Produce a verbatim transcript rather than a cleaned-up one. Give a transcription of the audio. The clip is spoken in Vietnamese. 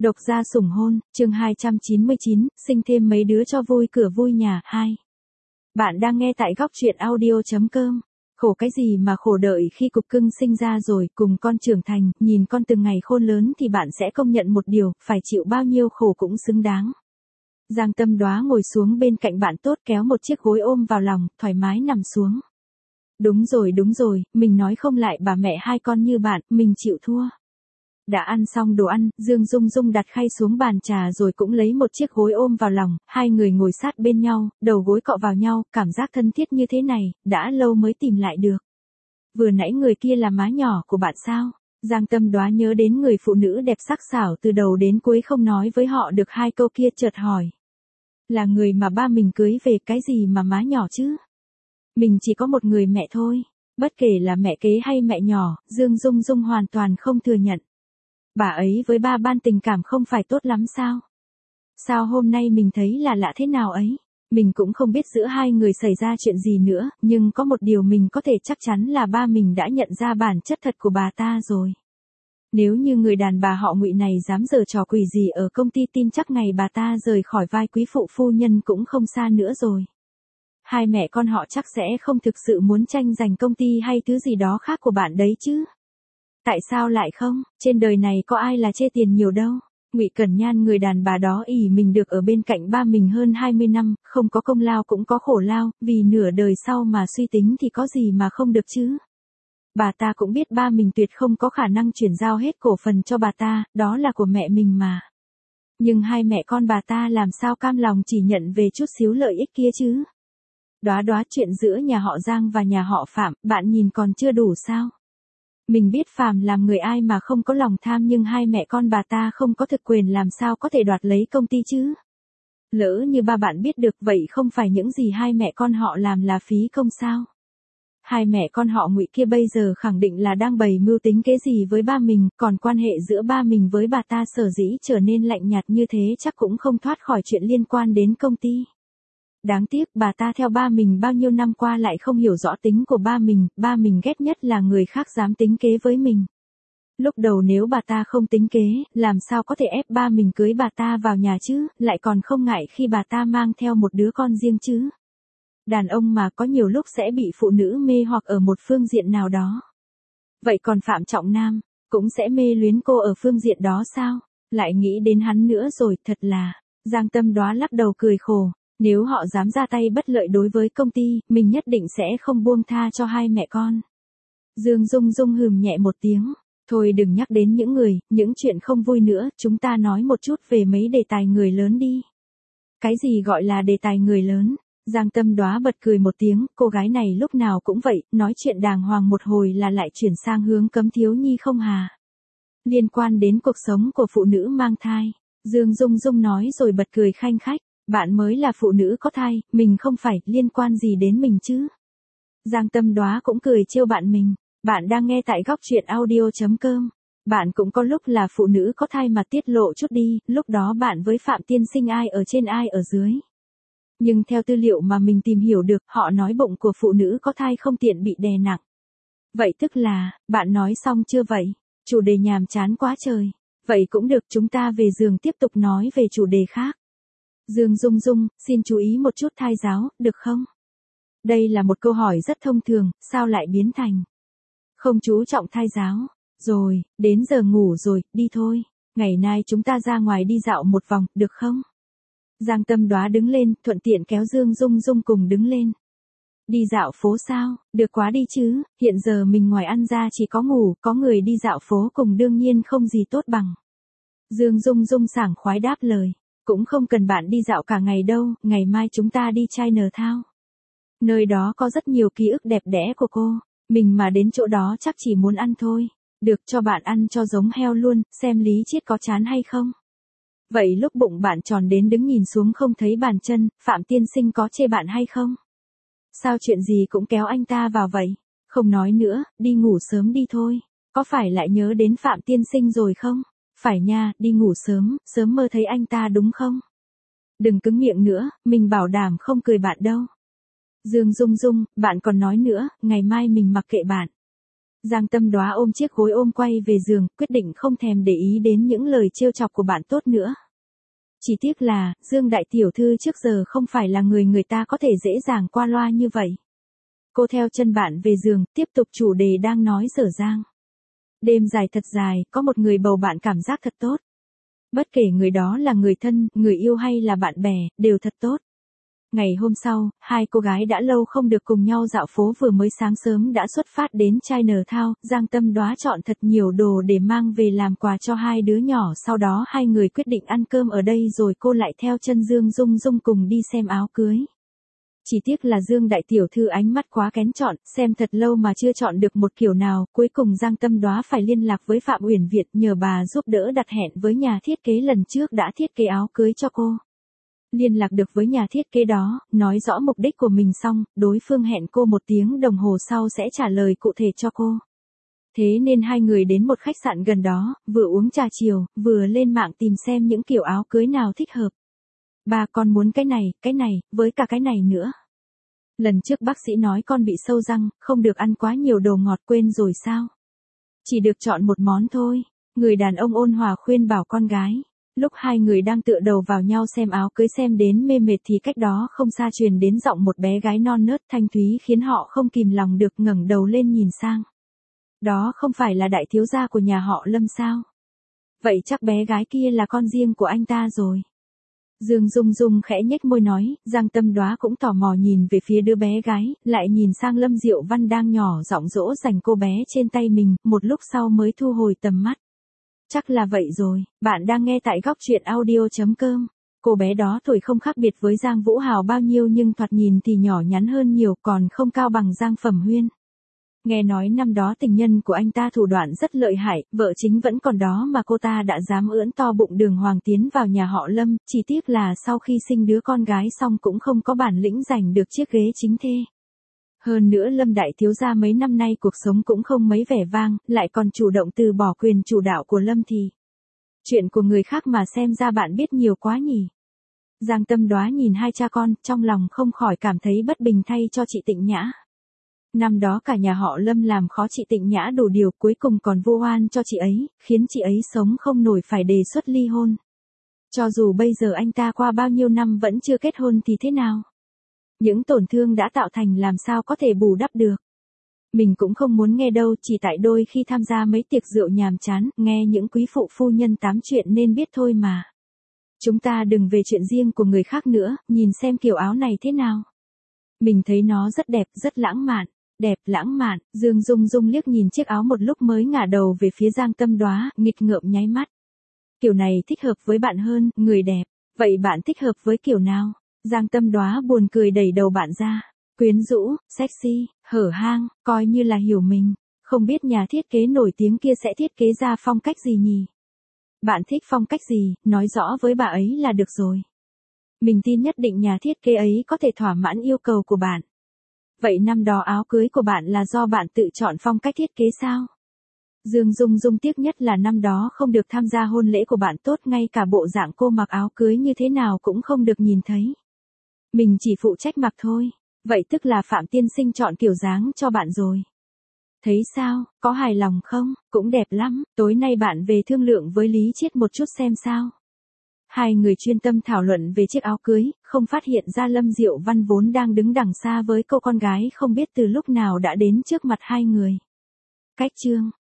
Độc gia sủng hôn, chương hai trăm chín mươi chín, sinh thêm mấy đứa cho vui cửa vui nhà, hai. Bạn đang nghe tại góc truyện audio chấm com. Khổ cái gì mà khổ đợi khi cục cưng sinh ra rồi, cùng con trưởng thành, nhìn con từng ngày khôn lớn thì bạn sẽ công nhận một điều, phải chịu bao nhiêu khổ cũng xứng đáng. Giang Tâm Đoá ngồi xuống bên cạnh bạn tốt kéo một chiếc gối ôm vào lòng, thoải mái nằm xuống. Đúng rồi đúng rồi, mình nói không lại bà mẹ hai con như bạn, mình chịu thua. Đã ăn xong đồ ăn, Dương Dung Dung đặt khay xuống bàn trà rồi cũng lấy một chiếc gối ôm vào lòng, hai người ngồi sát bên nhau, đầu gối cọ vào nhau, cảm giác thân thiết như thế này, đã lâu mới tìm lại được. Vừa nãy người kia là má nhỏ của bạn sao? Giang Tâm Đoá nhớ đến người phụ nữ đẹp sắc sảo từ đầu đến cuối không nói với họ được hai câu kia chợt hỏi. Là người mà ba mình cưới về, cái gì mà má nhỏ chứ? Mình chỉ có một người mẹ thôi. Bất kể là mẹ kế hay mẹ nhỏ, Dương Dung Dung hoàn toàn không thừa nhận. Bà ấy với ba ban tình cảm không phải tốt lắm sao? Sao hôm nay mình thấy là lạ thế nào ấy? Mình cũng không biết giữa hai người xảy ra chuyện gì nữa, nhưng có một điều mình có thể chắc chắn là ba mình đã nhận ra bản chất thật của bà ta rồi. Nếu như người đàn bà họ Ngụy này dám giở trò quỷ gì ở công ty, tin chắc ngày bà ta rời khỏi vai quý phụ phu nhân cũng không xa nữa rồi. Hai mẹ con họ chắc sẽ không thực sự muốn tranh giành công ty hay thứ gì đó khác của bạn đấy chứ. Tại sao lại không? Trên đời này có ai là chê tiền nhiều đâu. Ngụy Cẩn Nhan, người đàn bà đó ỷ mình được ở bên cạnh ba mình hơn hai mươi năm, không có công lao cũng có khổ lao, vì nửa đời sau mà suy tính thì có gì mà không được chứ. Bà ta cũng biết ba mình tuyệt không có khả năng chuyển giao hết cổ phần cho bà ta, đó là của mẹ mình mà. Nhưng hai mẹ con bà ta làm sao cam lòng chỉ nhận về chút xíu lợi ích kia chứ. Đoá đoá, chuyện giữa nhà họ Giang và nhà họ Phạm, bạn nhìn còn chưa đủ sao? Mình biết Phạm làm người ai mà không có lòng tham, nhưng hai mẹ con bà ta không có thực quyền làm sao có thể đoạt lấy công ty chứ. Lỡ như ba bạn biết được, vậy không phải những gì hai mẹ con họ làm là phí công sao? Hai mẹ con họ Ngụy kia bây giờ khẳng định là đang bày mưu tính kế gì với ba mình, còn quan hệ giữa ba mình với bà ta sở dĩ trở nên lạnh nhạt như thế chắc cũng không thoát khỏi chuyện liên quan đến công ty. Đáng tiếc bà ta theo ba mình bao nhiêu năm qua lại không hiểu rõ tính của ba mình, ba mình ghét nhất là người khác dám tính kế với mình. Lúc đầu nếu bà ta không tính kế, làm sao có thể ép ba mình cưới bà ta vào nhà chứ, lại còn không ngại khi bà ta mang theo một đứa con riêng chứ. Đàn ông mà có nhiều lúc sẽ bị phụ nữ mê hoặc ở một phương diện nào đó. Vậy còn Phạm Trọng Nam, cũng sẽ mê luyến cô ở phương diện đó sao? Lại nghĩ đến hắn nữa rồi, thật là. Giang Tâm Đoá lắc đầu cười khổ. Nếu họ dám ra tay bất lợi đối với công ty, mình nhất định sẽ không buông tha cho hai mẹ con. Dương Dung Dung hừm nhẹ một tiếng. Thôi đừng nhắc đến những người, những chuyện không vui nữa, chúng ta nói một chút về mấy đề tài người lớn đi. Cái gì gọi là đề tài người lớn? Giang Tâm Đoá bật cười một tiếng, cô gái này lúc nào cũng vậy, nói chuyện đàng hoàng một hồi là lại chuyển sang hướng cấm thiếu nhi không hà. Liên quan đến cuộc sống của phụ nữ mang thai. Dương Dung Dung nói rồi bật cười khanh khách. Bạn mới là phụ nữ có thai, mình không phải, liên quan gì đến mình chứ? Giang Tâm Đoá cũng cười trêu bạn mình. Bạn đang nghe tại góc truyện audio chấm com. Bạn cũng có lúc là phụ nữ có thai mà tiết lộ chút đi, lúc đó bạn với Phạm tiên sinh ai ở trên ai ở dưới. Nhưng theo tư liệu mà mình tìm hiểu được, họ nói bụng của phụ nữ có thai không tiện bị đè nặng. Vậy tức là, bạn nói xong chưa vậy? Chủ đề nhàm chán quá trời. Vậy cũng được, chúng ta về giường tiếp tục nói về chủ đề khác. Dương Dung Dung, xin chú ý một chút thai giáo, được không? Đây là một câu hỏi rất thông thường, sao lại biến thành không chú trọng thai giáo? Rồi, đến giờ ngủ rồi, đi thôi. Ngày nay chúng ta ra ngoài đi dạo một vòng, được không? Giang Tâm Đoá đứng lên, thuận tiện kéo Dương Dung Dung cùng đứng lên. Đi dạo phố sao? Được quá đi chứ, hiện giờ mình ngoài ăn ra chỉ có ngủ, có người đi dạo phố cùng đương nhiên không gì tốt bằng. Dương Dung Dung sảng khoái đáp lời. Cũng không cần bạn đi dạo cả ngày đâu, ngày mai chúng ta đi Chinatown. Nơi đó có rất nhiều ký ức đẹp đẽ của cô, mình mà đến chỗ đó chắc chỉ muốn ăn thôi. Được, cho bạn ăn cho giống heo luôn, xem Lý Chiết có chán hay không. Vậy lúc bụng bạn tròn đến đứng nhìn xuống không thấy bàn chân, Phạm tiên sinh có chê bạn hay không? Sao chuyện gì cũng kéo anh ta vào vậy? Không nói nữa, đi ngủ sớm đi thôi. Có phải lại nhớ đến Phạm tiên sinh rồi không? Phải nha, đi ngủ sớm, sớm mơ thấy anh ta đúng không? Đừng cứng miệng nữa, mình bảo đảm không cười bạn đâu. Dương Dung Dung, bạn còn nói nữa, ngày mai mình mặc kệ bạn. Giang Tâm Đóa ôm chiếc gối ôm quay về giường, quyết định không thèm để ý đến những lời trêu chọc của bạn tốt nữa. Chỉ tiếc là, Dương đại tiểu thư trước giờ không phải là người người ta có thể dễ dàng qua loa như vậy. Cô theo chân bạn về giường, tiếp tục chủ đề đang nói dở dang. Đêm dài thật dài, có một người bầu bạn cảm giác thật tốt. Bất kể người đó là người thân, người yêu hay là bạn bè, đều thật tốt. Ngày hôm sau, hai cô gái đã lâu không được cùng nhau dạo phố vừa mới sáng sớm đã xuất phát đến Chinatown, Giang Tâm Đóa chọn thật nhiều đồ để mang về làm quà cho hai đứa nhỏ, sau đó hai người quyết định ăn cơm ở đây rồi cô lại theo chân Dương Dung Dung cùng đi xem áo cưới. Chỉ tiếc là Dương đại tiểu thư ánh mắt quá kén chọn, xem thật lâu mà chưa chọn được một kiểu nào, cuối cùng Giang Tâm Đóa phải liên lạc với Phạm Uyển Việt nhờ bà giúp đỡ đặt hẹn với nhà thiết kế lần trước đã thiết kế áo cưới cho cô. Liên lạc được với nhà thiết kế đó, nói rõ mục đích của mình xong, đối phương hẹn cô một tiếng đồng hồ sau sẽ trả lời cụ thể cho cô. Thế nên hai người đến một khách sạn gần đó, vừa uống trà chiều, vừa lên mạng tìm xem những kiểu áo cưới nào thích hợp. Ba con muốn cái này, cái này, với cả cái này nữa. Lần trước bác sĩ nói con bị sâu răng, không được ăn quá nhiều đồ ngọt, quên rồi sao? Chỉ được chọn một món thôi. Người đàn ông ôn hòa khuyên bảo con gái. Lúc hai người đang tựa đầu vào nhau xem áo cưới xem đến mê mệt thì cách đó không xa truyền đến giọng một bé gái non nớt thanh thúy khiến họ không kìm lòng được ngẩng đầu lên nhìn sang. Đó không phải là đại thiếu gia của nhà họ Lâm sao? Vậy chắc bé gái kia là con riêng của anh ta rồi. Dương Dung Dung khẽ nhếch môi nói, Giang Tâm Đóa cũng tò mò nhìn về phía đứa bé gái, lại nhìn sang Lâm Diệu Văn đang nhỏ giọng dỗ dành cô bé trên tay mình, một lúc sau mới thu hồi tầm mắt. Chắc là vậy rồi, bạn đang nghe tại góc truyện audio chấm com. Cô bé đó tuổi không khác biệt với Giang Vũ Hào bao nhiêu nhưng thoạt nhìn thì nhỏ nhắn hơn nhiều, còn không cao bằng Giang Phẩm Huyên. Nghe nói năm đó tình nhân của anh ta thủ đoạn rất lợi hại, vợ chính vẫn còn đó mà cô ta đã dám ưỡn to bụng đường hoàng tiến vào nhà họ Lâm, chỉ tiếc là sau khi sinh đứa con gái xong cũng không có bản lĩnh giành được chiếc ghế chính thê. Hơn nữa Lâm đại thiếu gia mấy năm nay cuộc sống cũng không mấy vẻ vang, lại còn chủ động từ bỏ quyền chủ đạo của Lâm thì. Chuyện của người khác mà xem ra bạn biết nhiều quá nhỉ. Giang Tâm Đóa nhìn hai cha con, trong lòng không khỏi cảm thấy bất bình thay cho chị Tịnh Nhã. Năm đó cả nhà họ Lâm làm khó chị Tịnh Nhã đủ điều, cuối cùng còn vu oan cho chị ấy, khiến chị ấy sống không nổi phải đề xuất ly hôn. Cho dù bây giờ anh ta qua bao nhiêu năm vẫn chưa kết hôn thì thế nào? Những tổn thương đã tạo thành làm sao có thể bù đắp được. Mình cũng không muốn nghe đâu, chỉ tại đôi khi tham gia mấy tiệc rượu nhàm chán, nghe những quý phụ phu nhân tám chuyện nên biết thôi mà. Chúng ta đừng về chuyện riêng của người khác nữa, nhìn xem kiểu áo này thế nào. Mình thấy nó rất đẹp, rất lãng mạn. Đẹp, lãng mạn, Dương Dung Dung liếc nhìn chiếc áo một lúc mới ngả đầu về phía Giang Tâm Đóa, nghịch ngợm nháy mắt. Kiểu này thích hợp với bạn hơn, người đẹp. Vậy bạn thích hợp với kiểu nào? Giang Tâm Đóa buồn cười đẩy đầu bạn ra. Quyến rũ, sexy, hở hang, coi như là hiểu mình. Không biết nhà thiết kế nổi tiếng kia sẽ thiết kế ra phong cách gì nhỉ? Bạn thích phong cách gì, nói rõ với bà ấy là được rồi. Mình tin nhất định nhà thiết kế ấy có thể thỏa mãn yêu cầu của bạn. Vậy năm đó áo cưới của bạn là do bạn tự chọn phong cách thiết kế sao? Dương Dung Dung tiếc nhất là năm đó không được tham gia hôn lễ của bạn tốt, ngay cả bộ dạng cô mặc áo cưới như thế nào cũng không được nhìn thấy. Mình chỉ phụ trách mặc thôi. Vậy tức là Phạm tiên sinh chọn kiểu dáng cho bạn rồi. Thấy sao, có hài lòng không? Cũng đẹp lắm, tối nay bạn về thương lượng với Lý Chiết một chút xem sao. Hai người chuyên tâm thảo luận về chiếc áo cưới, không phát hiện ra Lâm Diệu Văn vốn đang đứng đằng xa với cô con gái không biết từ lúc nào đã đến trước mặt hai người. Cách chương